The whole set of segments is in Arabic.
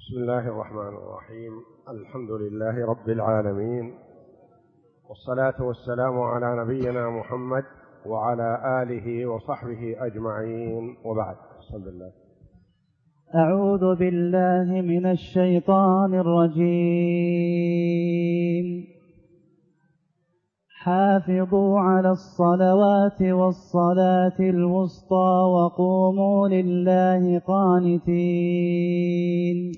بسم الله الرحمن الرحيم. الحمد لله رب العالمين، والصلاة والسلام على نبينا محمد وعلى آله وصحبه أجمعين، وبعد. بسم الله. أعوذ بالله من الشيطان الرجيم. حافظوا على الصلوات والصلاة الوسطى وقوموا لله قانتين.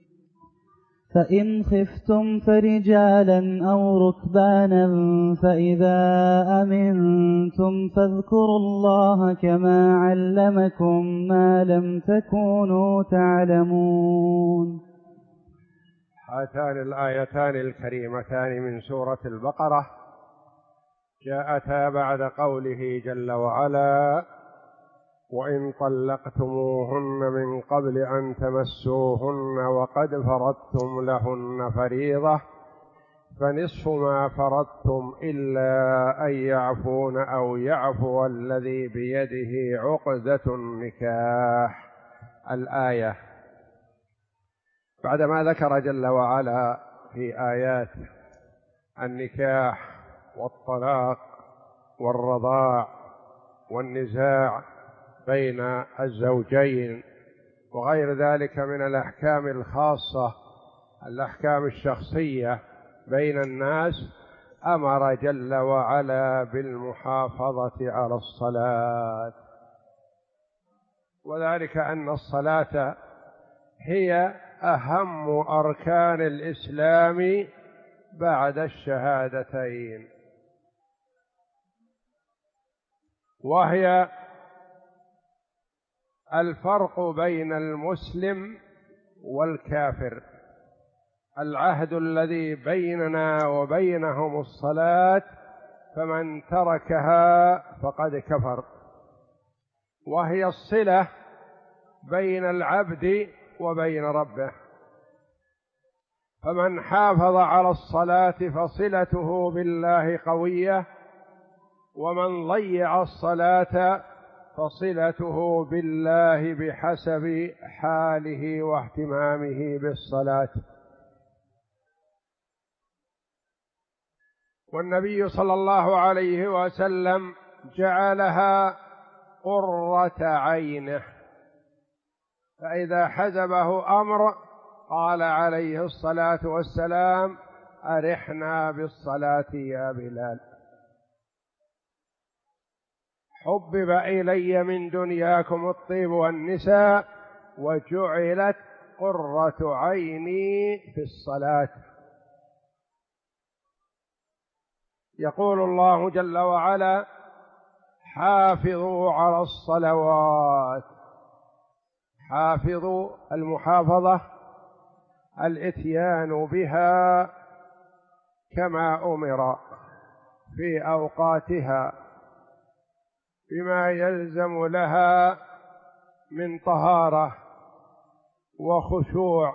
فإن خفتم فرجالا أو ركبانا فإذا أمنتم فاذكروا الله كما علمكم ما لم تكونوا تعلمون. هاتان الآيتان الكريمتان من سورة البقرة جاءتا بعد قوله جل وعلا: وإن طلقتموهن من قبل أن تمسوهن وقد فرضتم لهن فريضة فنصف ما فرضتم إلا أن يعفون أو يعفو الذي بيده عقدة النكاح. الآية. بعدما ذكر جل وعلا في آيات النكاح والطلاق والرضاع والنزاع بين الزوجين وغير ذلك من الأحكام الخاصة، الأحكام الشخصية بين الناس، أمر جل وعلا بالمحافظة على الصلاة، وذلك أن الصلاة هي أهم أركان الإسلام بعد الشهادتين، وهي الفرق بين المسلم والكافر. العهد الذي بيننا وبينهم الصلاة، فمن تركها فقد كفر، وهي الصلة بين العبد وبين ربه، فمن حافظ على الصلاة فصلته بالله قوية، ومن ضيع الصلاة فصلته بالله بحسب حاله واهتمامه بالصلاة. والنبي صلى الله عليه وسلم جعلها قرة عينه، فإذا حزبه أمر قال عليه الصلاة والسلام: أرحنا بالصلاة يا بلال. حبب إلي من دنياكم الطيب والنساء وجعلت قرة عيني في الصلاة. يقول الله جل وعلا: حافظوا على الصلوات. حافظوا، المحافظة الإتيان بها كما أمر في أوقاتها بما يلزم لها من طهارة وخشوع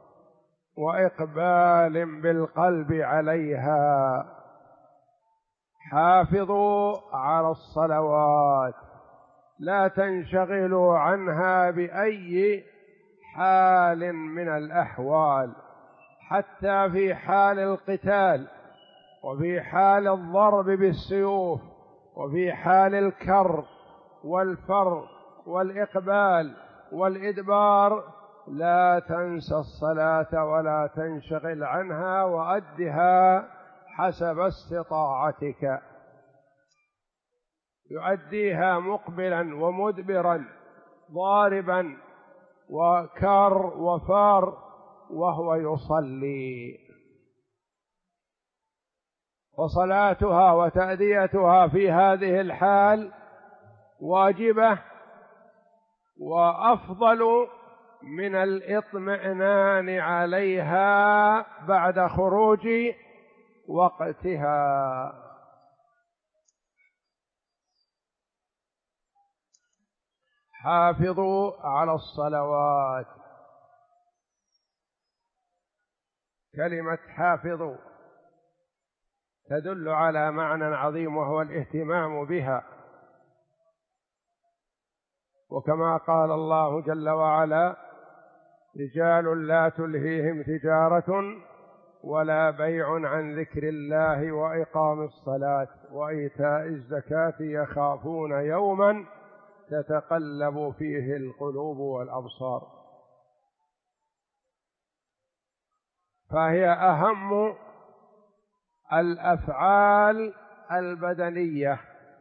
وإقبال بالقلب عليها. حافظوا على الصلوات، لا تنشغلوا عنها بأي حال من الأحوال، حتى في حال القتال، وفي حال الضرب بالسيوف، وفي حال الكر والفر والإقبال والإدبار، لا تنسى الصلاة ولا تنشغل عنها، وأدها حسب استطاعتك. يؤديها مقبلا ومدبرا، ضاربا وكار وفار وهو يصلي. وصلاتها وتأديتها في هذه الحال واجبة، وأفضل من الإطمئنان عليها بعد خروج وقتها. حافظوا على الصلوات. كلمة حافظوا تدل على معنى عظيم، وهو الاهتمام بها، وكما قال الله جل وعلا: رجال لا تلهيهم تجارة ولا بيع عن ذكر الله وإقام الصلاة وإيتاء الزكاة يخافون يوما تتقلب فيه القلوب والأبصار. فهي أهم الأفعال البدنية،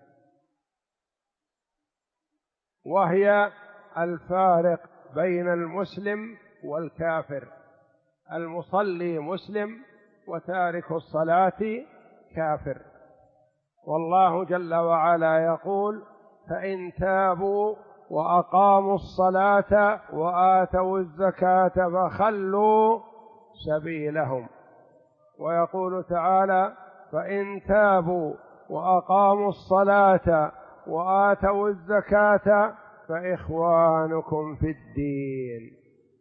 وهي الفارق بين المسلم والكافر. المصلي مسلم وتارك الصلاة كافر. والله جل وعلا يقول: فإن تابوا وأقاموا الصلاة وآتوا الزكاة فخلوا سبيلهم. ويقول تعالى: فإن تابوا وأقاموا الصلاة وآتوا الزكاة فإخوانكم في الدين.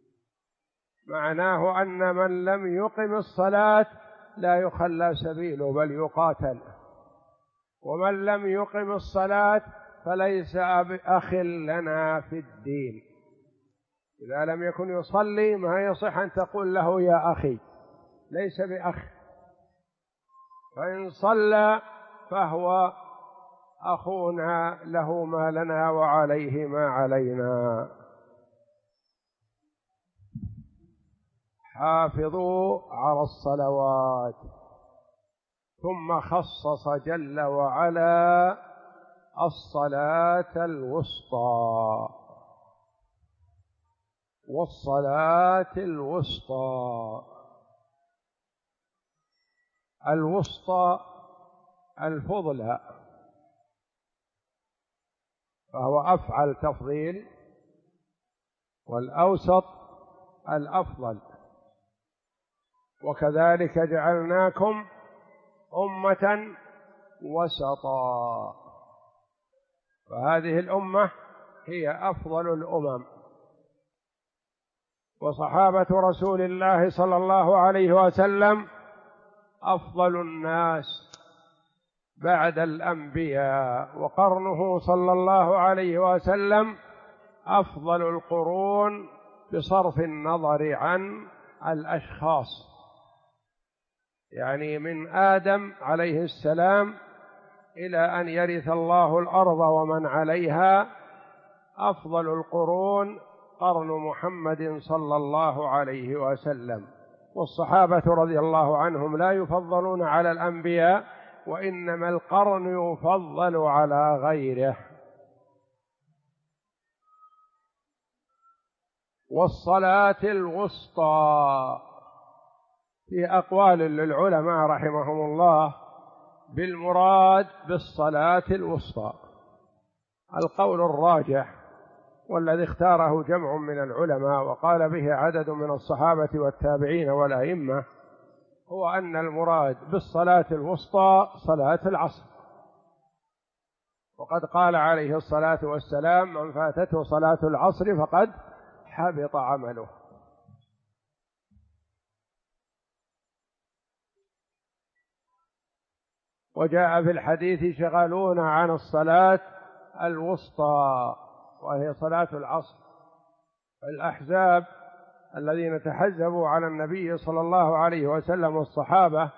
معناه أن من لم يقم الصلاة لا يخلى سبيله بل يقاتل، ومن لم يقم الصلاة فليس بأخ لنا في الدين. إذا لم يكن يصلي ما يصح أن تقول له يا أخي، ليس بأخ. فإن صلى فهو أخونا، له ما لنا وعليه ما علينا. حافظوا على الصلوات. ثم خصص جل وعلا الصلاة الوسطى، والصلاة الوسطى. الوسطى الفضلى، فهو أفعل تفضيل، والأوسط الأفضل. وكذلك جعلناكم أمة وسطا، فهذه الأمة هي أفضل الأمم. وصحابة رسول الله صلى الله عليه وسلم أفضل الناس بعد الأنبياء، وقرنه صلى الله عليه وسلم أفضل القرون بصرف النظر عن الأشخاص، يعني من آدم عليه السلام إلى أن يرث الله الأرض ومن عليها. أفضل القرون قرن محمد صلى الله عليه وسلم. والصحابة رضي الله عنهم لا يفضلون على الأنبياء، وإنما القرن يفضل على غيره. والصلاة الوسطى، في أقوال للعلماء رحمهم الله بالمراد بالصلاة الوسطى. القول الراجح والذي اختاره جمع من العلماء وقال به عدد من الصحابة والتابعين والأئمة هو أن المراد بالصلاة الوسطى صلاة العصر. وقد قال عليه الصلاة والسلام: من فاتته صلاة العصر فقد حبط عمله. وجاء في الحديث: شغلون عن الصلاة الوسطى، وهي صلاة العصر. الأحزاب الذين تحزبوا على النبي صلى الله عليه وسلم والصحابة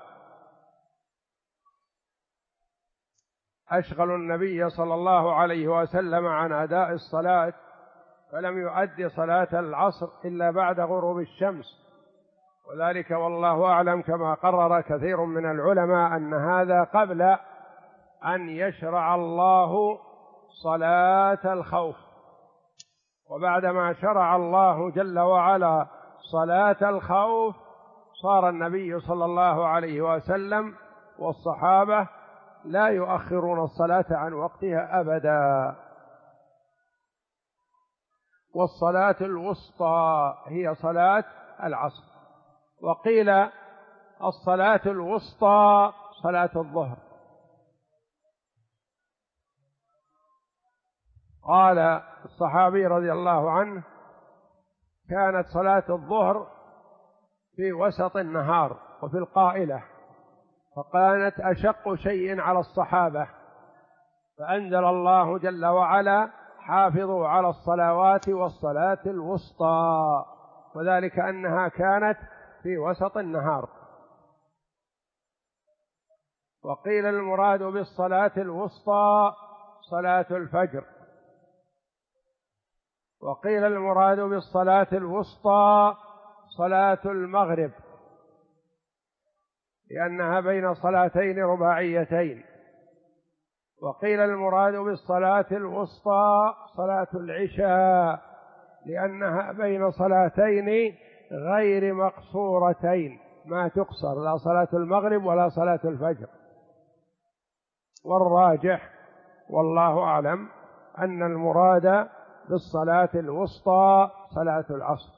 أشغلوا النبي صلى الله عليه وسلم عن أداء الصلاة، فلم يؤدي صلاة العصر إلا بعد غروب الشمس. وذلك والله أعلم كما قرر كثير من العلماء أن هذا قبل أن يشرع الله صلاة الخوف. وبعدما شرع الله جل وعلا صلاة الخوف صار النبي صلى الله عليه وسلم والصحابة لا يؤخرون الصلاة عن وقتها أبدا. والصلاة الوسطى هي صلاة العصر. وقيل الصلاة الوسطى صلاة الظهر. قال الصحابي رضي الله عنه: كانت صلاة الظهر في وسط النهار وفي القائلة، فكانت أشق شيء على الصحابة، فأنزل الله جل وعلا: حافظوا على الصلوات والصلاة الوسطى. وذلك أنها كانت في وسط النهار. وقيل المراد بالصلاة الوسطى صلاة الفجر، وقيل المراد بالصلاة الوسطى صلاة المغرب، لأنها بين صلاتين رباعيتين. وقيل المراد بالصلاة الوسطى صلاة العشاء، لأنها بين صلاتين غير مقصورتين، ما تقصر لا صلاة المغرب ولا صلاة الفجر. والراجح والله أعلم أن المراد بالصلاة الوسطى صلاة العصر،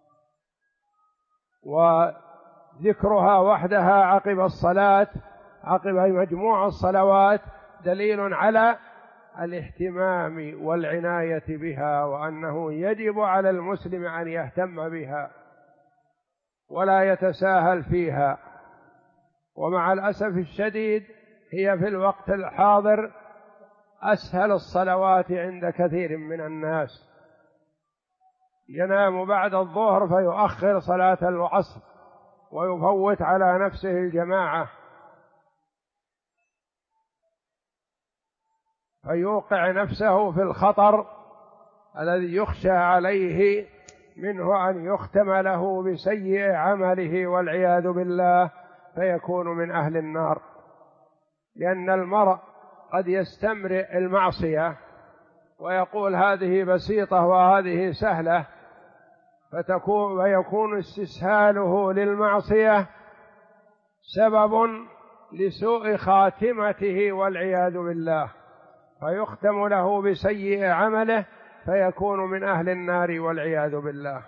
وذكرها وحدها عقب الصلاة عقب مجموع الصلوات دليل على الاهتمام والعناية بها، وأنه يجب على المسلم أن يهتم بها ولا يتساهل فيها. ومع الأسف الشديد هي في الوقت الحاضر أسهل الصلوات عند كثير من الناس، ينام بعد الظهر فيؤخر صلاة العصر ويفوت على نفسه الجماعة، فيوقع نفسه في الخطر الذي يخشى عليه منه أن يختم له بسيء عمله والعياذ بالله فيكون من أهل النار. لأن المرء قد يستمرئ المعصية ويقول هذه بسيطة وهذه سهلة، ويكون استسهاله للمعصية سبب لسوء خاتمته والعياذ بالله، فيختم له بسيء عمله فيكون من أهل النار والعياذ بالله.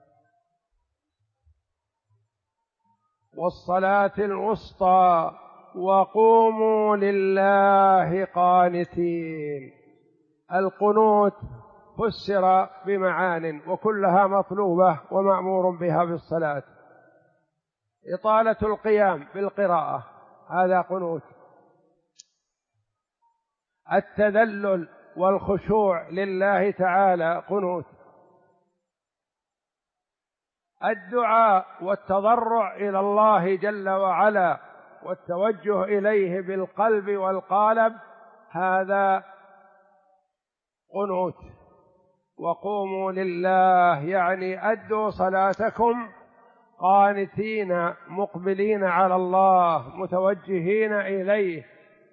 والصلاة الوسطى وقوموا لله قانتين. القنوت فسر بمعان وكلها مطلوبة ومأمور بها في الصلاة. إطالة القيام بالقراءة هذا قنوت، التذلل والخشوع لله تعالى قنوت، الدعاء والتضرع إلى الله جل وعلا والتوجه إليه بالقلب والقالب هذا قنوت. وقوموا لله يعني أدوا صلاتكم قانتين مقبلين على الله متوجهين إليه.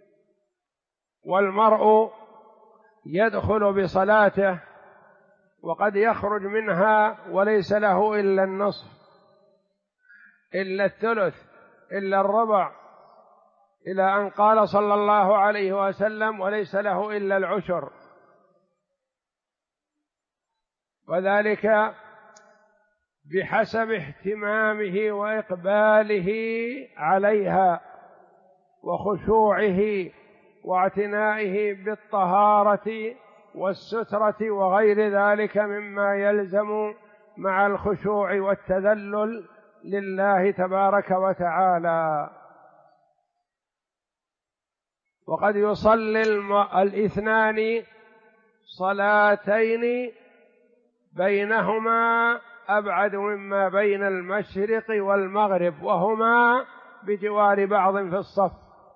والمرء يدخل بصلاته وقد يخرج منها وليس له إلا النصف، إلا الثلث، إلا الربع، إلى أن قال صلى الله عليه وسلم وليس له إلا العشر، وذلك بحسب اهتمامه وإقباله عليها وخشوعه واعتنائه بالطهارة والسترة وغير ذلك مما يلزم مع الخشوع والتذلل لله تبارك وتعالى. وقد يصلي الاثنان صلاتين بينهما أبعد مما بين المشرق والمغرب، وهما بجوار بعض في الصف،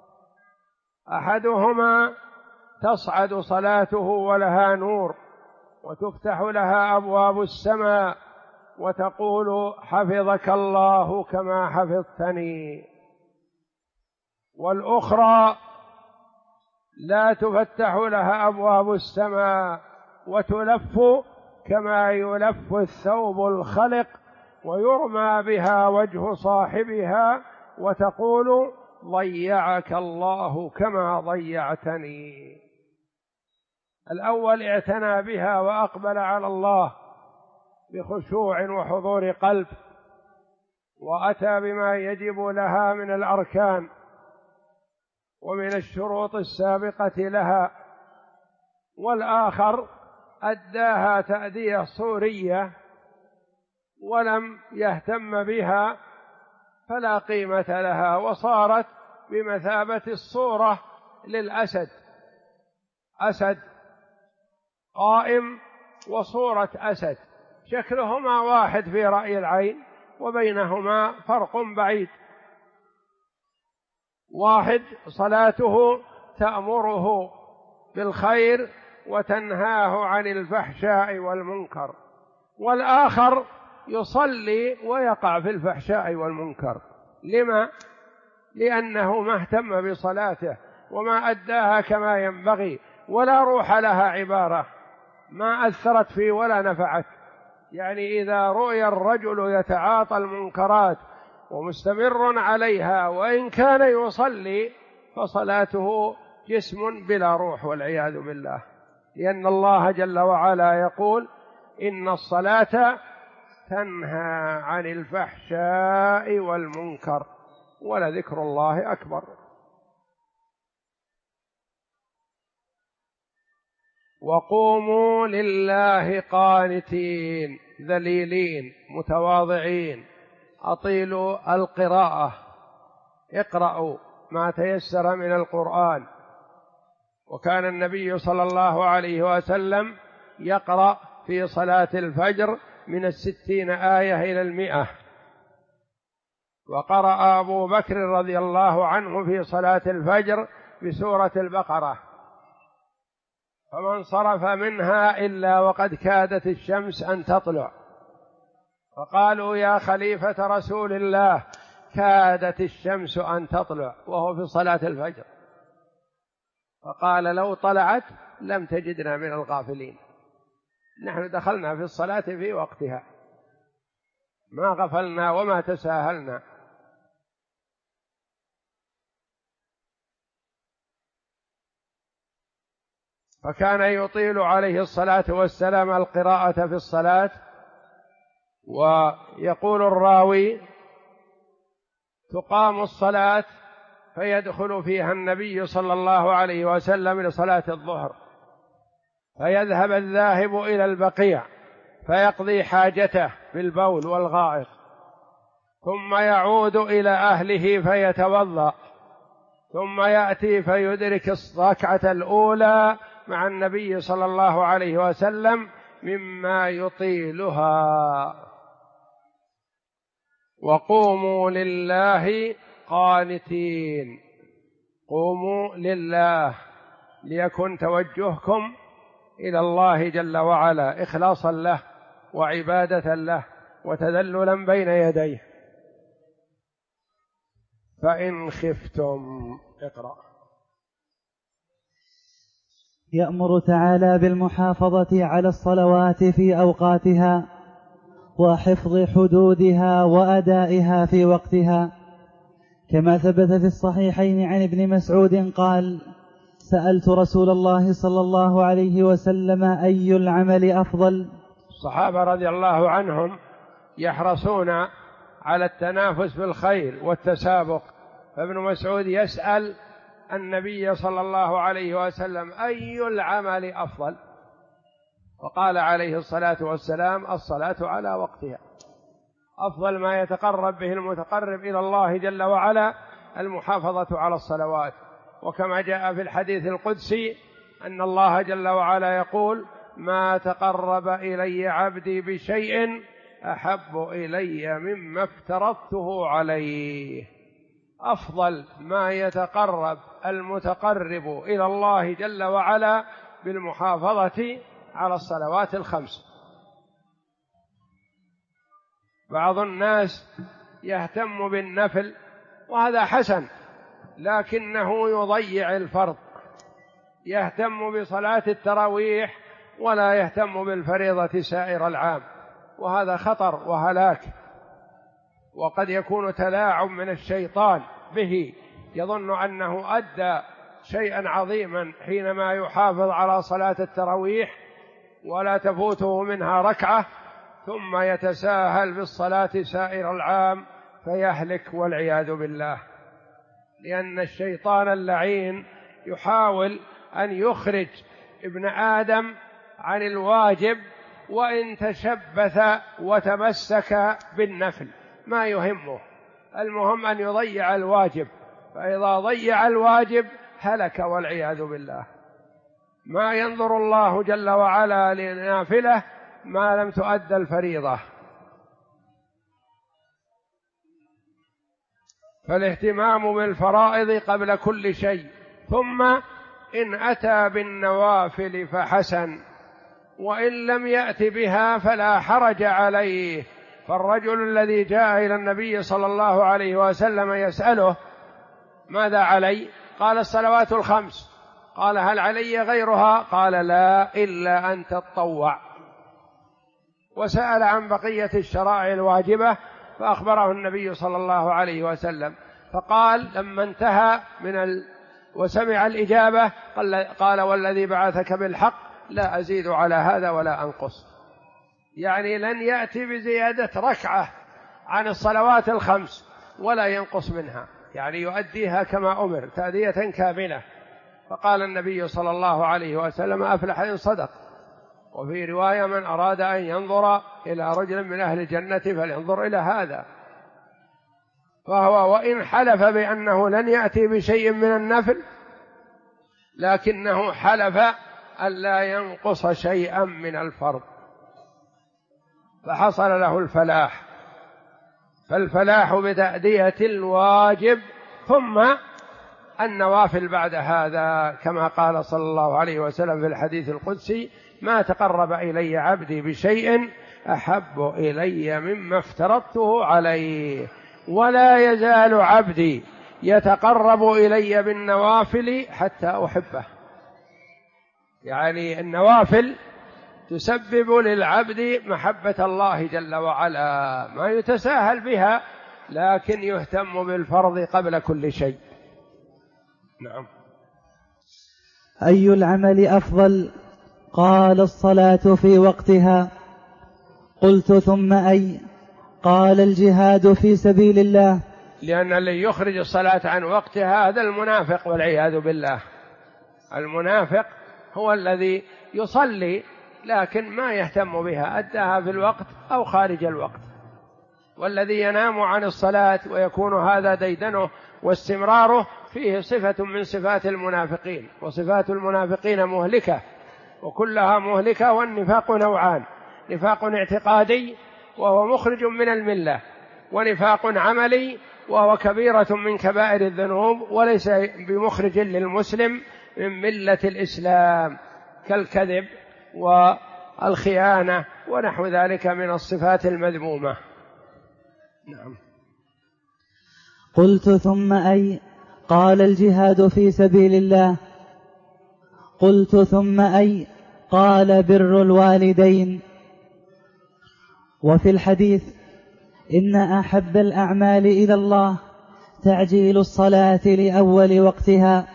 أحدهما تصعد صلاته ولها نور وتفتح لها أبواب السماء وتقول حفظك الله كما حفظتني، والأخرى لا تفتح لها أبواب السماء وتلف كما يلف الثوب الخلق ويرمى بها وجه صاحبها وتقول ضيعك الله كما ضيعتني. الأول اعتنى بها وأقبل على الله بخشوع وحضور قلب وأتى بما يجب لها من الأركان ومن الشروط السابقة لها، والآخر أداها تأدية صورية ولم يهتم بها فلا قيمة لها، وصارت بمثابة الصورة للأسد، أسد قائم وصورة أسد شكلهما واحد في رأي العين وبينهما فرق بعيد. واحد صلاته تأمره بالخير وتنهاه عن الفحشاء والمنكر، والآخر يصلي ويقع في الفحشاء والمنكر. لما؟ لأنه ما اهتم بصلاته وما أداها كما ينبغي، ولا روح لها عبارة، ما أثرت فيه ولا نفعت. يعني إذا رؤي الرجل يتعاطى المنكرات ومستمر عليها وإن كان يصلي فصلاته جسم بلا روح والعياذ بالله، لأن الله جل وعلا يقول إن الصلاة تنهى عن الفحشاء والمنكر ولذكر الله أكبر. وقوموا لله قانتين ذليلين متواضعين. أطيلوا القراءة، اقرأوا ما تيسر من القرآن. وكان النبي صلى الله عليه وسلم يقرأ في صلاة الفجر من 60 آية إلى 100. وقرأ أبو بكر رضي الله عنه في صلاة الفجر بسورة البقرة، فما انصرف منها إلا وقد كادت الشمس أن تطلع، فقالوا يا خليفة رسول الله كادت الشمس أن تطلع وهو في صلاة الفجر، فقال لو طلعت لم تجدنا من الغافلين، نحن دخلنا في الصلاة في وقتها، ما غفلنا وما تساهلنا. فكان يطيل عليه الصلاة والسلام القراءة في الصلاة. ويقول الراوي تقام الصلاة فيدخل فيها النبي صلى الله عليه وسلم لصلاة الظهر، فيذهب الذاهب إلى البقيع فيقضي حاجته بالبول والغائط، ثم يعود إلى أهله فيتوضأ، ثم يأتي فيدرك الركعة الأولى مع النبي صلى الله عليه وسلم مما يطيلها. وقوموا لله قانتين، قوموا لله ليكن توجهكم إلى الله جل وعلا إخلاصا له وعبادة له وتذللا بين يديه. فإن خفتم، اقرأ. يأمر تعالى بالمحافظة على الصلوات في أوقاتها وحفظ حدودها وأدائها في وقتها، كما ثبت في الصحيحين عن ابن مسعود قال: سألت رسول الله صلى الله عليه وسلم أي العمل أفضل. الصحابة رضي الله عنهم يحرصون على التنافس بالخير والتسابق، فابن مسعود يسأل النبي صلى الله عليه وسلم أي العمل أفضل، وقال عليه الصلاة والسلام الصلاة على وقتها، أفضل ما يتقرب به المتقرب إلى الله جل وعلا المحافظة على الصلوات. وكما جاء في الحديث القدسي أن الله جل وعلا يقول: ما تقرب إلي عبدي بشيء أحب إلي مما افترضته عليه. أفضل ما يتقرب المتقرب إلى الله جل وعلا بالمحافظة على الصلوات الخمس. بعض الناس يهتم بالنفل وهذا حسن، لكنه يضيع الفرض، يهتم بصلاة التراويح ولا يهتم بالفريضة سائر العام، وهذا خطر وهلاك، وقد يكون تلاعب من الشيطان به، يظن أنه أدى شيئا عظيما حينما يحافظ على صلاة التراويح ولا تفوته منها ركعة، ثم يتساهل بالصلاة سائر العام فيهلك والعياذ بالله. لأن الشيطان اللعين يحاول أن يخرج ابن آدم عن الواجب، وإن تشبث وتمسك بالنفل ما يهمه، المهم أن يضيع الواجب، فإذا ضيع الواجب هلك والعياذ بالله. ما ينظر الله جل وعلا لنافله ما لم تؤد الفريضة. فالاهتمام بالفرائض قبل كل شيء، ثم إن أتى بالنوافل فحسن، وإن لم يأت بها فلا حرج عليه. فالرجل الذي جاء إلى النبي صلى الله عليه وسلم يسأله ماذا علي؟ قال الصلوات الخمس. قال هل علي غيرها؟ قال لا إلا أن تتطوع. وسأل عن بقية الشرائع الواجبة فأخبره النبي صلى الله عليه وسلم، فقال لما انتهى وسمع الإجابة قال والذي بعثك بالحق لا أزيد على هذا ولا أنقص. يعني لن يأتي بزيادة ركعة عن الصلوات الخمس ولا ينقص منها، يعني يؤديها كما أمر تأدية كاملة. فقال النبي صلى الله عليه وسلم أفلح إن صدق. وفي رواية من أراد أن ينظر إلى رجل من أهل الجنة فلينظر إلى هذا. فهو وإن حلف بأنه لن يأتي بشيء من النفل لكنه حلف ألا ينقص شيئا من الفرض، فحصل له الفلاح. فالفلاح بتأدية الواجب ثم النوافل بعد هذا، كما قال صلى الله عليه وسلم في الحديث القدسي ما تقرب إلي عبدي بشيء أحب إلي مما افترضته عليه، ولا يزال عبدي يتقرب إلي بالنوافل حتى أحبه. يعني النوافل تسبب للعبد محبة الله جل وعلا، ما يتساهل بها، لكن يهتم بالفرض قبل كل شيء. نعم. أي العمل أفضل؟ قال الصلاة في وقتها. قلت ثم أي؟ قال الجهاد في سبيل الله. لأن اللي يخرج الصلاة عن وقتها هذا المنافق والعياذ بالله. المنافق هو الذي يصلي لكن ما يهتم بها، أداها في الوقت أو خارج الوقت. والذي ينام عن الصلاة ويكون هذا ديدنه واستمراره فيه صفة من صفات المنافقين، وصفات المنافقين مهلكة وكلها مهلكة. والنفاق نوعان: نفاق اعتقادي وهو مخرج من الملة، ونفاق عملي وهو كبيرة من كبائر الذنوب وليس بمخرج للمسلم من ملة الإسلام، كالكذب والخيانة ونحو ذلك من الصفات المذمومة. نعم. قلت ثم أي؟ قال الجهاد في سبيل الله. قلت ثم أي؟ قال بر الوالدين. وفي الحديث إن أحب الأعمال إلى الله تعجيل الصلاة لأول وقتها،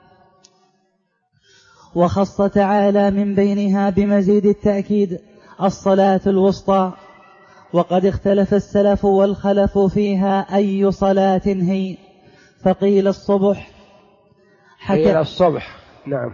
وخص تعالى من بينها بمزيد التأكيد الصلاة الوسطى. وقد اختلف السلف والخلف فيها أي صلاة هي، فقيل الصبح. قيل الصبح. نعم.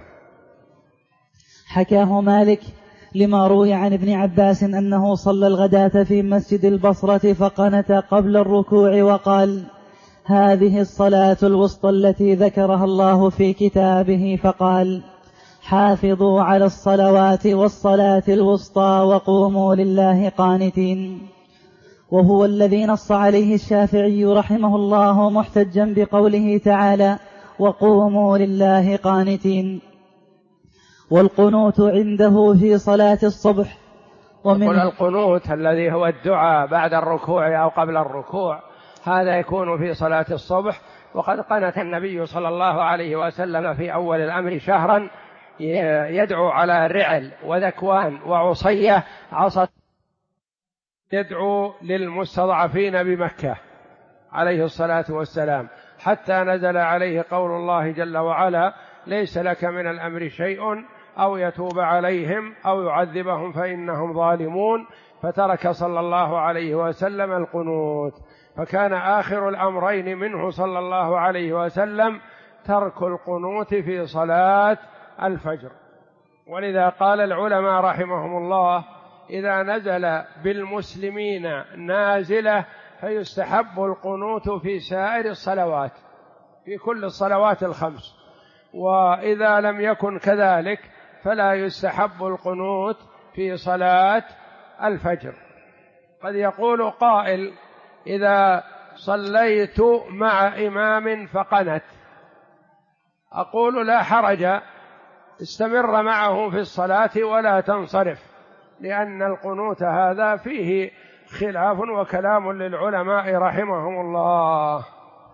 حكاه مالك لما روي عن ابن عباس أنه صلى الغداة في مسجد البصرة فقنت قبل الركوع وقال: هذه الصلاة الوسطى التي ذكرها الله في كتابه، فقال: حافظوا على الصلوات والصلاة الوسطى وقوموا لله قانتين. وهو الذي نص عليه الشافعي رحمه الله محتجا بقوله تعالى: وقوموا لله قانتين. والقنوت عنده في صلاة الصبح. ومن القنوت الذي هو الدعاء بعد الركوع أو قبل الركوع، هذا يكون في صلاة الصبح. وقد قنت النبي صلى الله عليه وسلم في أول الأمر شهرا يدعو على رعل وذكوان وعصية عصت، يدعو للمستضعفين بمكة عليه الصلاة والسلام، حتى نزل عليه قول الله جل وعلا: ليس لك من الأمر شيء أو يتوب عليهم أو يعذبهم فإنهم ظالمون. فترك صلى الله عليه وسلم القنوت، فكان آخر الأمرين منه صلى الله عليه وسلم ترك القنوت في صلاة الفجر. ولذا قال العلماء رحمهم الله: إذا نزل بالمسلمين نازلة فيستحب القنوت في سائر الصلوات، في كل الصلوات الخمس. وإذا لم يكن كذلك فلا يستحب القنوت في صلاة الفجر. قد يقول قائل: إذا صليت مع إمام فقنت، أقول: لا حرج، استمر معه في الصلاة ولا تنصرف، لأن القنوت هذا فيه خلاف وكلام للعلماء رحمهم الله.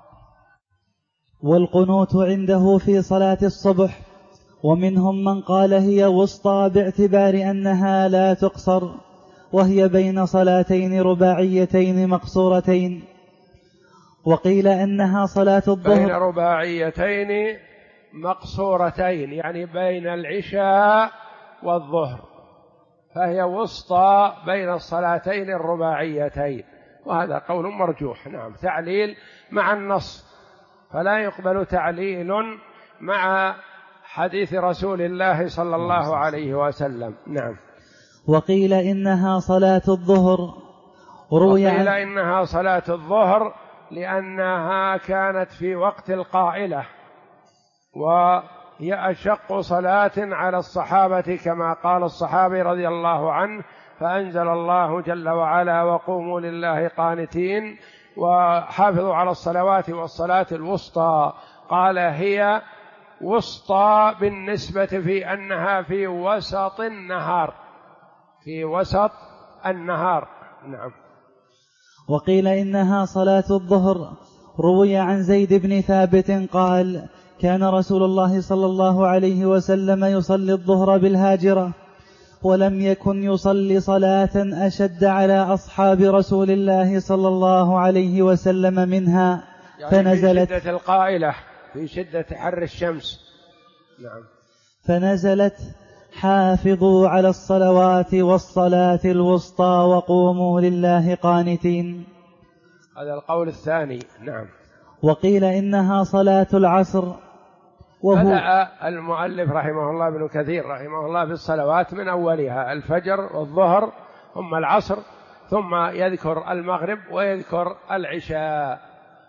والقنوت عنده في صلاة الصبح، ومنهم من قال هي وسطى باعتبار أنها لا تقصر، وهي بين صلاتين رباعيتين مقصورتين. وقيل أنها صلاة الظهر بين رباعيتين مقصورتين، يعني بين العشاء والظهر، فهي وسطى بين الصلاتين الرباعيتين، وهذا قول مرجوح. نعم، تعليل مع النص، فلا يقبل تعليل مع حديث رسول الله صلى الله عليه وسلم. نعم. وقيل إنها صلاة الظهر، وقيل إنها صلاة الظهر لأنها كانت في وقت القائلة، وهي أشق صلاة على الصحابة، كما قال الصحابي رضي الله عنه: فأنزل الله جل وعلا: وقوموا لله قانتين وحافظوا على الصلوات والصلاة الوسطى. قال: هي وسطى بالنسبة في أنها في وسط النهار، في وسط النهار. نعم. وقيل إنها صلاة الظهر، روي عن زيد بن ثابت قال: كان رسول الله صلى الله عليه وسلم يصلي الظهر بالهاجرة، ولم يكن يصلي صلاة أشد على أصحاب رسول الله صلى الله عليه وسلم منها، يعني فنزلت في شدة القائلة، في شدة حر الشمس. نعم. فنزلت: حافظوا على الصلوات والصلاة الوسطى وقوموا لله قانتين. هذا القول الثاني. نعم. وقيل إنها صلاة العصر، بدأ المؤلف رحمه الله ابن كثير رحمه الله بالصلوات من أولها: الفجر والظهر ثم العصر، ثم يذكر المغرب ويذكر العشاء،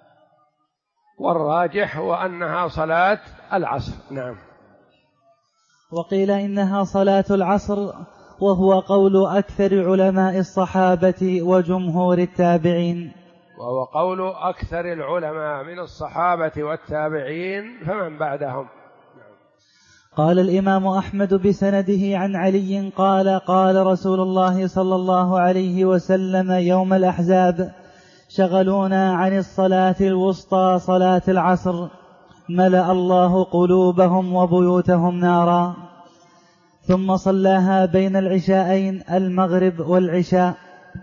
والراجح هو أنها صلاة العصر. نعم. وقيل إنها صلاة العصر، وهو قول أكثر علماء الصحابة وجمهور التابعين. وهو قول أكثر العلماء من الصحابة والتابعين فمن بعدهم. قال الإمام أحمد بسنده عن علي قال: قال رسول الله صلى الله عليه وسلم يوم الأحزاب: شغلونا عن الصلاة الوسطى صلاة العصر، ملأ الله قلوبهم وبيوتهم نارا. ثم صلاها بين العشاءين المغرب والعشاء.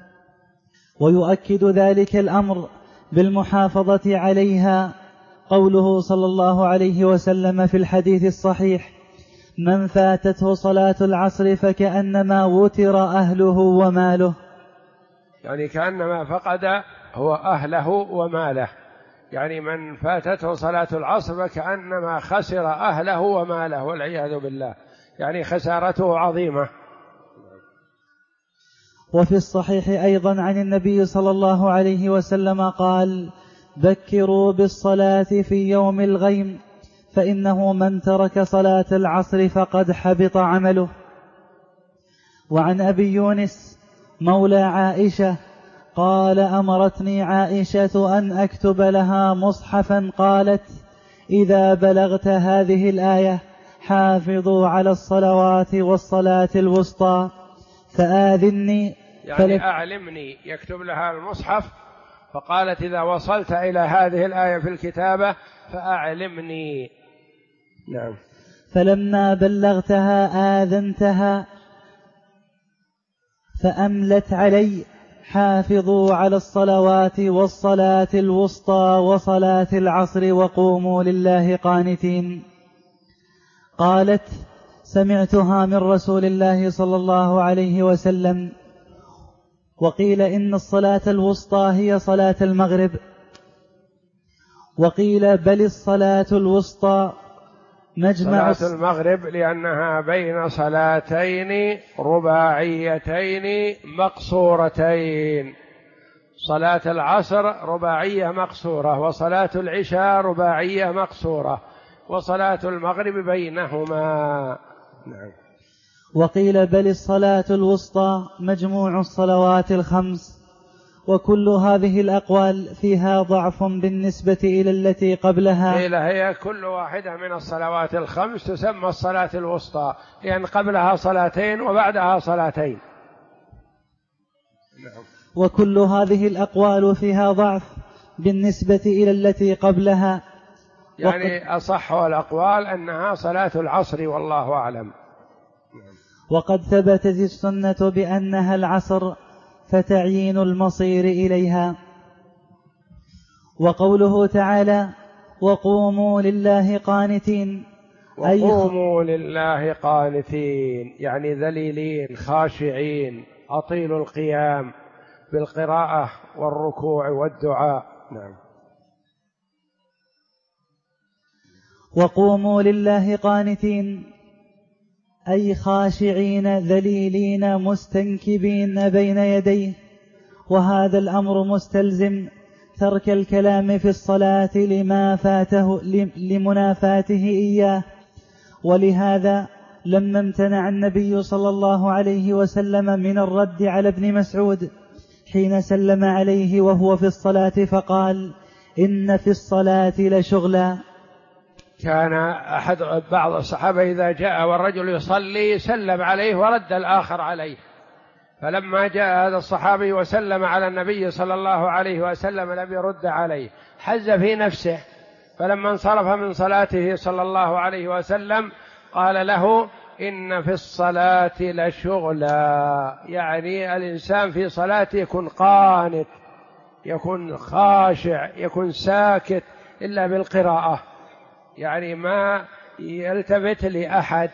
ويؤكد ذلك الأمر بالمحافظة عليها قوله صلى الله عليه وسلم في الحديث الصحيح: من فاتته صلاة العصر فكأنما وتر أهله وماله. يعني كأنما فقد هو أهله وماله، يعني من فاتته صلاة العصر فكأنما خسر أهله وماله والعياذ بالله، يعني خسارته عظيمة. وفي الصحيح أيضا عن النبي صلى الله عليه وسلم قال: بكروا بالصلاة في يوم الغيم، فإنه من ترك صلاة العصر فقد حبط عمله. وعن أبي يونس مولى عائشة قال: أمرتني عائشة أن أكتب لها مصحفا، قالت: إذا بلغت هذه الآية: حافظوا على الصلوات والصلاة الوسطى، فآذني، يعني أعلمني، يكتب لها المصحف، فقالت: إذا وصلت إلى هذه الآية في الكتابة فأعلمني. نعم. فلما بلغتها آذنتها فأملت علي: حافظوا على الصلوات والصلاة الوسطى وصلاة العصر وقوموا لله قانتين. قالت: سمعتها من رسول الله صلى الله عليه وسلم. وقيل إن الصلاة الوسطى هي صلاة المغرب. وقيل بل الصلاة الوسطى مجمع صلاة المغرب، لأنها بين صلاتين رباعيتين مقصورتين. صلاة العصر رباعية مقصورة، وصلاة العشاء رباعية مقصورة، وصلاة المغرب بينهما. نعم. وقيل بل الصلاة الوسطى مجموع الصلوات الخمس. وكل هذه الأقوال فيها ضعف بالنسبة إلى التي قبلها. قيل هي كل واحدة من الصلوات الخمس تسمى الصلاة الوسطى، لأن قبلها صلاتين وبعدها صلاتين. وكل هذه الأقوال فيها ضعف بالنسبة إلى التي قبلها، يعني أصح الأقوال أنها صلاة العصر والله أعلم. وقد ثبتت السنة بأنها العصر، فتعيين المصير إليها. وقوله تعالى وقوموا لله قانتين، وقوموا لله قانتين يعني ذليلين خاشعين، أطيلوا القيام بالقراءة والركوع والدعاء. نعم. وقوموا لله قانتين أي خاشعين ذليلين مستنكبين بين يديه. وهذا الأمر مستلزم ترك الكلام في الصلاة لمنافاته إياه. ولهذا لما امتنع النبي صلى الله عليه وسلم من الرد على ابن مسعود حين سلم عليه وهو في الصلاة فقال إن في الصلاة لشغلا. كان بعض الصحابة إذا جاء والرجل يصلي سلم عليه ورد الآخر عليه، فلما جاء هذا الصحابي وسلم على النبي صلى الله عليه وسلم لم يرد عليه، حز في نفسه، فلما انصرف من صلاته صلى الله عليه وسلم قال له إن في الصلاة لشغلا، يعني الإنسان في صلاته يكون قانت، يكون خاشع، يكون ساكت إلا بالقراءة، يعني ما يلتفت لأحد.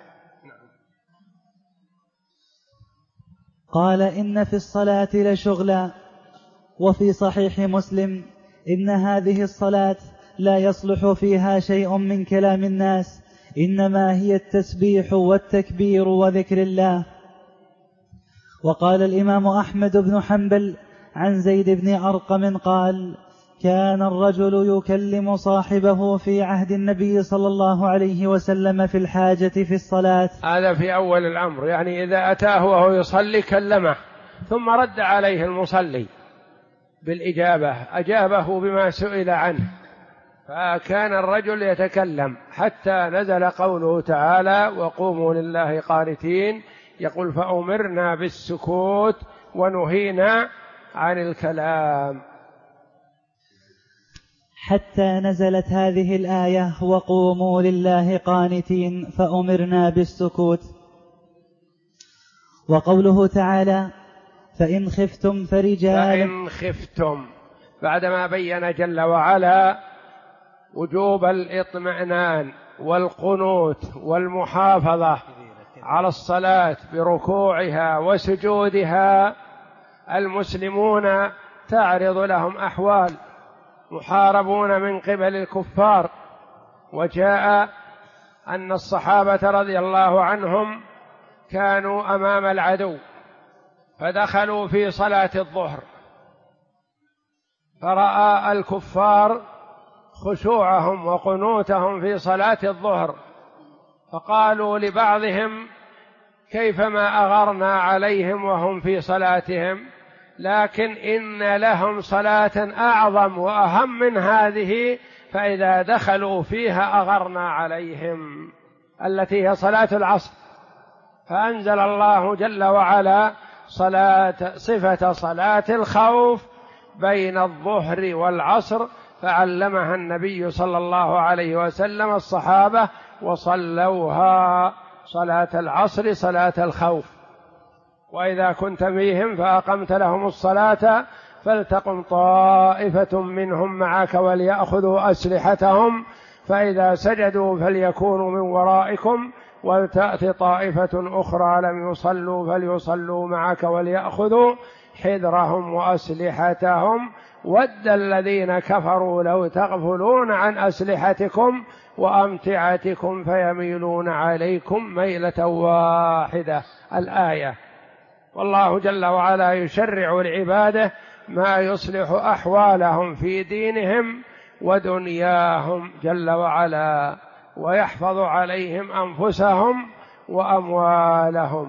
قال إن في الصلاة لشغلا. وفي صحيح مسلم إن هذه الصلاة لا يصلح فيها شيء من كلام الناس، إنما هي التسبيح والتكبير وذكر الله. وقال الإمام أحمد بن حنبل عن زيد بن أرقم قال كان الرجل يكلم صاحبه في عهد النبي صلى الله عليه وسلم في الحاجة في الصلاة. هذا في أول الأمر، يعني إذا أتاه وهو يصلي كلمه، ثم رد عليه المصلي بالإجابة، أجابه بما سئل عنه، فكان الرجل يتكلم حتى نزل قوله تعالى وقوموا لله قانتين، يقول فأمرنا بالسكوت ونهينا عن الكلام، حتى نزلت هذه الآية وقوموا لله قانتين فأمرنا بالسكوت. وقوله تعالى فإن خفتم فرجالا. فإن خفتم بعدما بين جل وعلا وجوب الاطمئنان والقنوت والمحافظة على الصلاة بركوعها وسجودها، المسلمون تعرض لهم أحوال، محاربون من قبل الكفار. وجاء أن الصحابة رضي الله عنهم كانوا أمام العدو فدخلوا في صلاة الظهر، فرأى الكفار خشوعهم وقنوتهم في صلاة الظهر، فقالوا لبعضهم كيفما أغرنا عليهم وهم في صلاتهم، لكن إن لهم صلاة أعظم وأهم من هذه، فإذا دخلوا فيها أغرنا عليهم، التي هي صلاة العصر. فأنزل الله جل وعلا صفة صلاة الخوف بين الظهر والعصر، فعلمها النبي صلى الله عليه وسلم الصحابة وصلوها صلاة العصر صلاة الخوف. وإذا كنت فيهم فأقمت لهم الصلاة فلتقم طائفة منهم معك وليأخذوا أسلحتهم فإذا سجدوا فليكونوا من ورائكم ولتأت طائفة أخرى لم يصلوا فليصلوا معك وليأخذوا حذرهم وأسلحتهم ود الذين كفروا لو تغفلون عن أسلحتكم وأمتعتكم فيميلون عليكم ميلة واحدة. الآية. والله جل وعلا يشرع لعباده ما يصلح أحوالهم في دينهم ودنياهم جل وعلا، ويحفظ عليهم أنفسهم وأموالهم.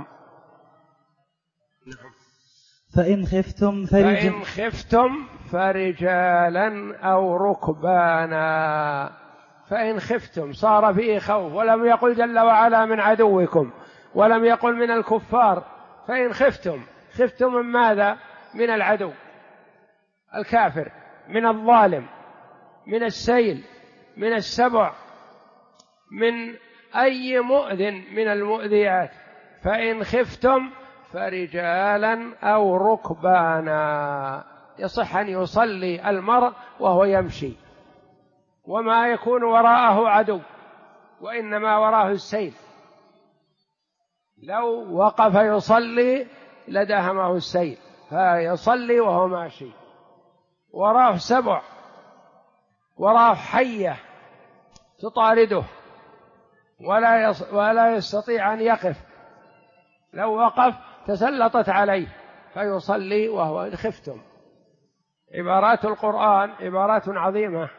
فإن خفتم فرجالا أو ركبانا. فإن خفتم صار فيه خوف، ولم يقل جل وعلا من عدوكم، ولم يقل من الكفار. فإن خفتم من ماذا؟ من العدو الكافر، من الظالم، من السيل، من السبع، من أي مؤذ من المؤذيات. فإن خفتم فرجالا أو ركبانا. يصح أن يصلي المرء وهو يمشي وما يكون وراءه عدو، وإنما وراءه السيل. لو وقف يصلي لدهمه السيل، فيصلي وهو ماشي، وراءه سبع، وراءه حية تطارده ولا يستطيع أن يقف، لو وقف تسلطت عليه، فيصلي وهو إن خفتم. عبارات القرآن عبارات عظيمة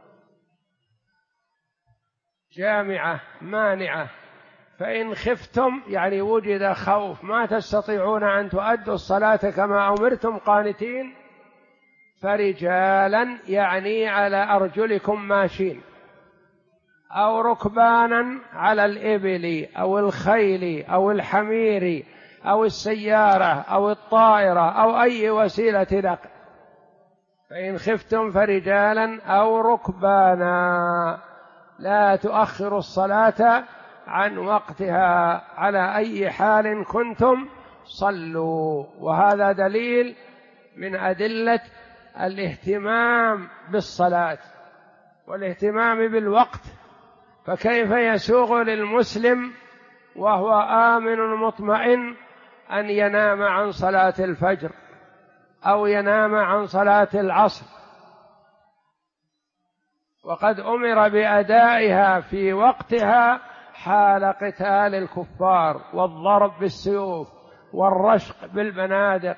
جامعة مانعة. فإن خفتم يعني وجد خوف، ما تستطيعون أن تؤدوا الصلاة كما أمرتم قانتين، فرجالا يعني على أرجلكم ماشين، أو ركبانا على الإبل أو الخيل أو الحمير أو السيارة أو الطائرة أو أي وسيلة نقل. فإن خفتم فرجالا أو ركبانا. لا تؤخروا الصلاة عن وقتها على أي حال كنتم صلوا. وهذا دليل من أدلة الاهتمام بالصلاة والاهتمام بالوقت. فكيف يسوغ للمسلم وهو آمن مطمئن أن ينام عن صلاة الفجر أو ينام عن صلاة العصر، وقد أمر بأدائها في وقتها حال قتال الكفار والضرب بالسيوف والرشق بالبنادق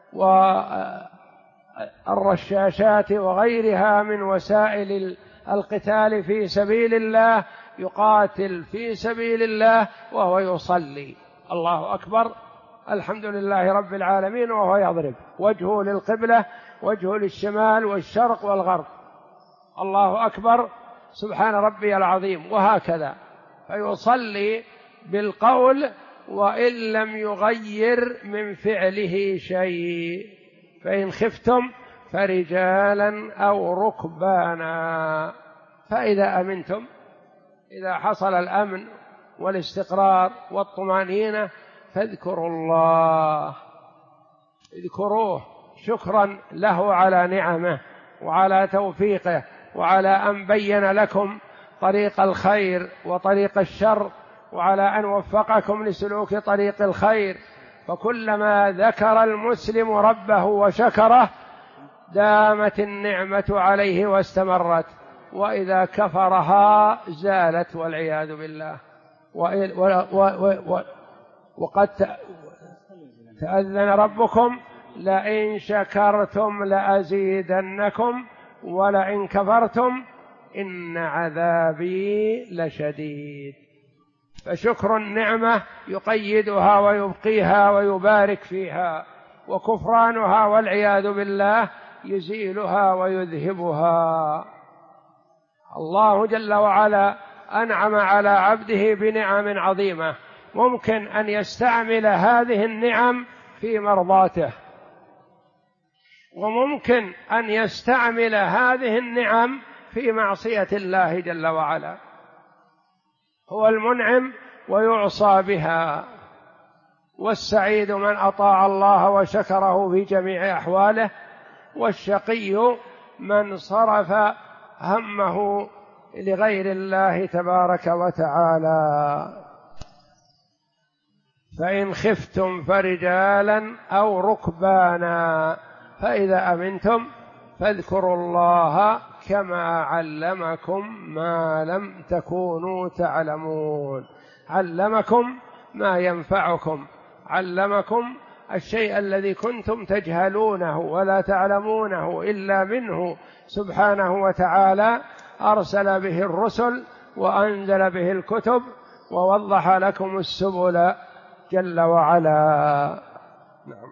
والرشاشات وغيرها من وسائل القتال في سبيل الله. يقاتل في سبيل الله وهو يصلي الله أكبر الحمد لله رب العالمين، وهو يضرب وجهه للقبلة، وجهه للشمال والشرق والغرب، الله أكبر سبحان ربي العظيم، وهكذا. فيصلي بالقول وإن لم يغير من فعله شيء. فإن خفتم فرجالا أو ركبانا. فإذا أمنتم، إذا حصل الأمن والاستقرار والطمأنينة، فاذكروا الله، اذكروه شكرا له على نعمه وعلى توفيقه، وعلى أن بين لكم طريق الخير وطريق الشر، وعلى أن وفقكم لسلوك طريق الخير. فكلما ذكر المسلم ربه وشكره دامت النعمة عليه واستمرت، وإذا كفرها زالت والعياذ بالله. وقد تأذن ربكم لئن شكرتم لأزيدنكم ولئن كفرتم إن عذابي لشديد. فشكر النعمة يقيدها ويبقيها ويبارك فيها، وكفرانها والعياذ بالله يزيلها ويذهبها. الله جل وعلا أنعم على عبده بنعم عظيمة، ممكن أن يستعمل هذه النعم في مرضاته، وممكن أن يستعمل هذه النعم في معصية الله جل وعلا. هو المنعم ويعصى بها، والسعيد من أطاع الله وشكره في جميع أحواله، والشقي من صرف همه لغير الله تبارك وتعالى. فإن خفتم فرجالا أو ركبانا. فإذا أمنتم فاذكروا الله كما علمكم ما لم تكونوا تعلمون. علمكم ما ينفعكم، علمكم الشيء الذي كنتم تجهلونه ولا تعلمونه إلا منه سبحانه وتعالى. أرسل به الرسل وأنزل به الكتب ووضح لكم السبل جل وعلا. نعم.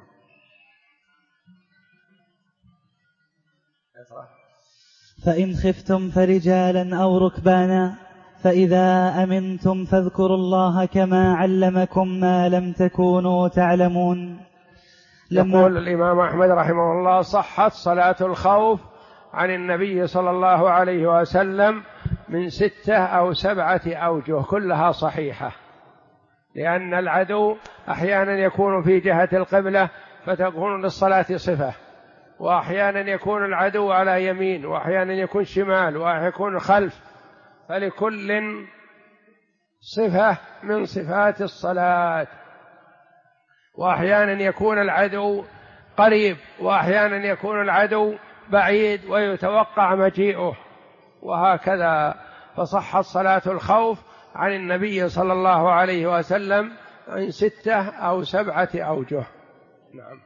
فإن خفتم فرجالا أو ركبانا فإذا أمنتم فاذكروا الله كما علمكم ما لم تكونوا تعلمون. يقول الإمام أحمد رحمه الله: صحت صلاة الخوف عن النبي صلى الله عليه وسلم من 6 أو 7 أوجه كلها صحيحة، لأن العدو أحيانا يكون في جهة القبلة فتكون للصلاة صفة، وأحيانا يكون العدو على يمين، وأحيانا يكون شمال، وأحيانا يكون خلف، فلكل صفة من صفات الصلاة. وأحيانا يكون العدو قريب، وأحيانا يكون العدو بعيد ويتوقع مجيئه، وهكذا. فصحت صلاة الخوف عن النبي صلى الله عليه وسلم من 6 أو 7 أوجه. نعم.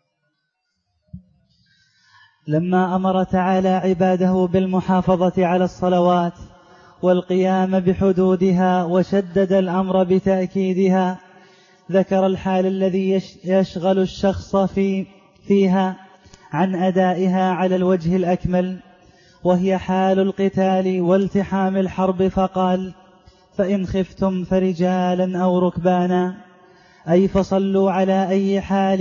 لما أمر تعالى عباده بالمحافظة على الصلوات والقيام بحدودها وشدد الأمر بتأكيدها، ذكر الحال الذي يشغل الشخص فيها عن أدائها على الوجه الأكمل، وهي حال القتال والتحام الحرب، فقال: فإن خفتم فرجالا أو ركبانا، أي فصلوا على أي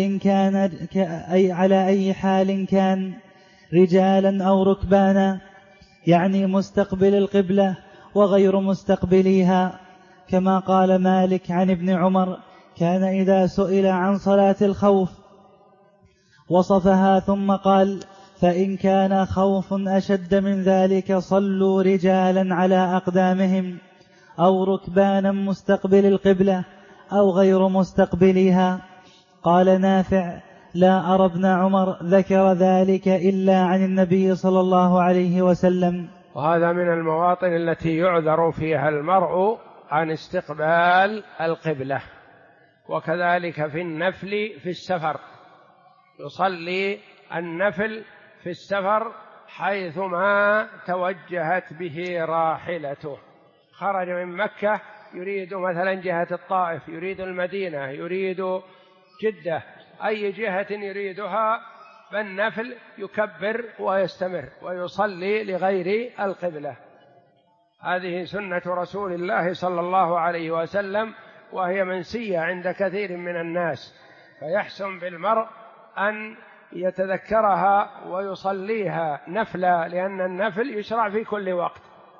حال كان رجالا أو ركبانا، يعني مستقبل القبلة وغير مستقبليها، كما قال مالك عن ابن عمر: كان إذا سئل عن صلاة الخوف وصفها ثم قال: فإن كان خوف أشد من ذلك صلوا رجالا على أقدامهم أو ركبانا مستقبل القبلة أو غير مستقبليها. قال نافع: لا أرى ابن عمر ذكر ذلك إلا عن النبي صلى الله عليه وسلم. وهذا من المواطن التي يعذر فيها المرء عن استقبال القبلة. وكذلك في النفل في السفر، يصلي النفل في السفر حيثما توجهت به راحلته. خرج من مكة يريد مثلا جهة الطائف، يريد المدينة، يريد جدة، أي جهة يريدها، فالنفل يكبر ويستمر ويصلي لغير القبلة. هذه سنة رسول الله صلى الله عليه وسلم، وهي منسية عند كثير من الناس، فيحسن بالمرء أن يتذكرها ويصليها نفلا، لأن النفل يشرع في كل وقت.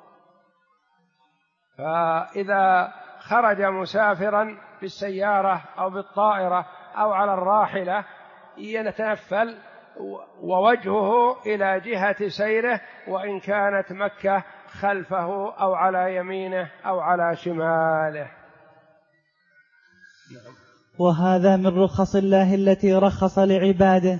فإذا خرج مسافرا بالسيارة أو بالطائرة أو على الراحلة يتنفل ووجهه إلى جهة سيره، وإن كانت مكة خلفه أو على يمينه أو على شماله. وهذا من رخص الله التي رخص لعباده،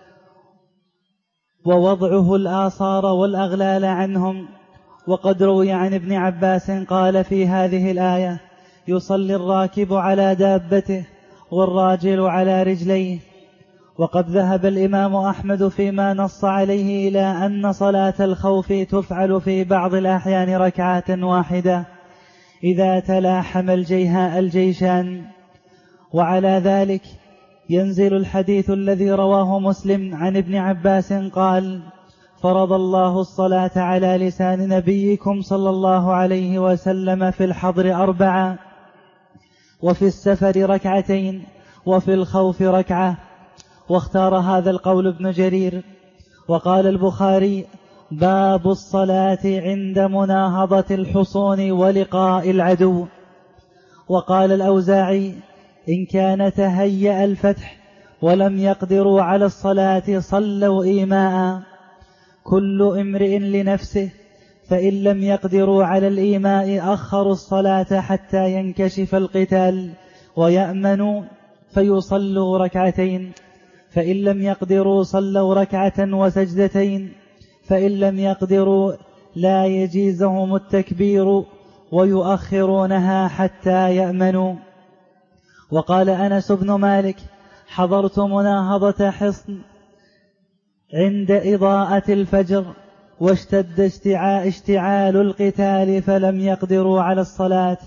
ووضعه الآثار والأغلال عنهم. وقد روي عن ابن عباس قال في هذه الآية: يصلي الراكب على دابته والراجل على رجليه. وقد ذهب الإمام أحمد فيما نص عليه إلى أن صلاة الخوف تفعل في بعض الأحيان ركعة واحدة إذا تلاحم الجيشان. وعلى ذلك ينزل الحديث الذي رواه مسلم عن ابن عباس قال: فرض الله الصلاة على لسان نبيكم صلى الله عليه وسلم في الحضر 4، وفي السفر 2، وفي الخوف 1. واختار هذا القول ابن جرير. وقال البخاري: باب الصلاة عند مناهضة الحصون ولقاء العدو. وقال الأوزاعي: إن كان تهيأ الفتح ولم يقدروا على الصلاة صلوا إيماء، كل امرئ لنفسه، فإن لم يقدروا على الإيماء أخروا الصلاة حتى ينكشف القتال ويأمنوا فيصلوا 2، فإن لم يقدروا صلوا 1 وسجدتين، فإن لم يقدروا لا يجيزهم التكبير ويؤخرونها حتى يأمنوا. وقال أنس بن مالك: حضرت مناهضة حصن عند إضاءة الفجر واشتد اشتعال القتال فلم يقدروا على الصلاة،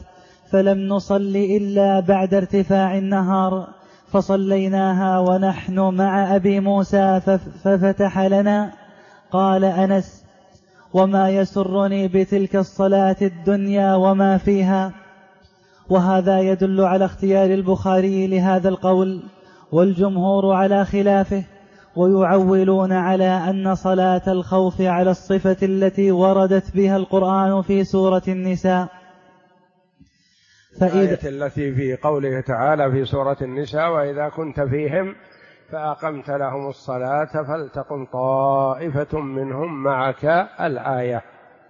فلم نصل إلا بعد ارتفاع النهار، فصليناها ونحن مع أبي موسى ففتح لنا. قال أنس: وما يسرني بتلك الصلاة الدنيا وما فيها. وهذا يدل على اختيار البخاري لهذا القول، والجمهور على خلافه، ويعولون على أن صلاة الخوف على الصفة التي وردت بها القرآن في سورة النساء. الآية التي في قوله تعالى في سورة النساء: وإذا كنت فيهم فأقمت لهم الصلاة فلتقم طائفة منهم معك، الآية.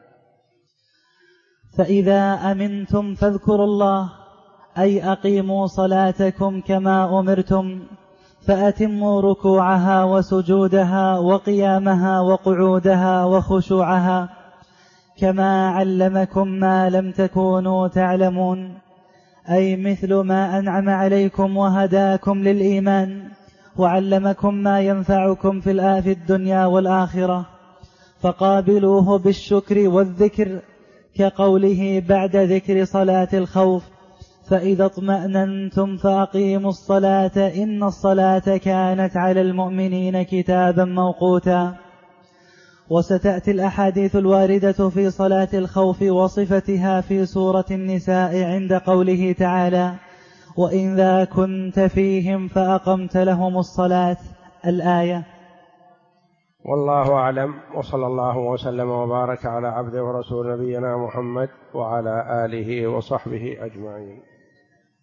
فإذا أمنتم فاذكروا الله، أي أقيموا صلاتكم كما أمرتم، فأتموا ركوعها وسجودها وقيامها وقعودها وخشوعها، كما علمكم ما لم تكونوا تعلمون، أي مثل ما أنعم عليكم وهداكم للإيمان وعلمكم ما ينفعكم في الدنيا والآخرة، فقابلوه بالشكر والذكر، كقوله بعد ذكر صلاة الخوف: فإذا اطمأننتم فأقيموا الصلاة إن الصلاة كانت على المؤمنين كتابا موقوتا. وستأتي الأحاديث الواردة في صلاة الخوف وصفتها في سورة النساء عند قوله تعالى: وإذا كنت فيهم فأقمت لهم الصلاة، الآية. والله أعلم، وصلى الله وسلم وبارك على عبده ورسول نبينا محمد وعلى آله وصحبه أجمعين.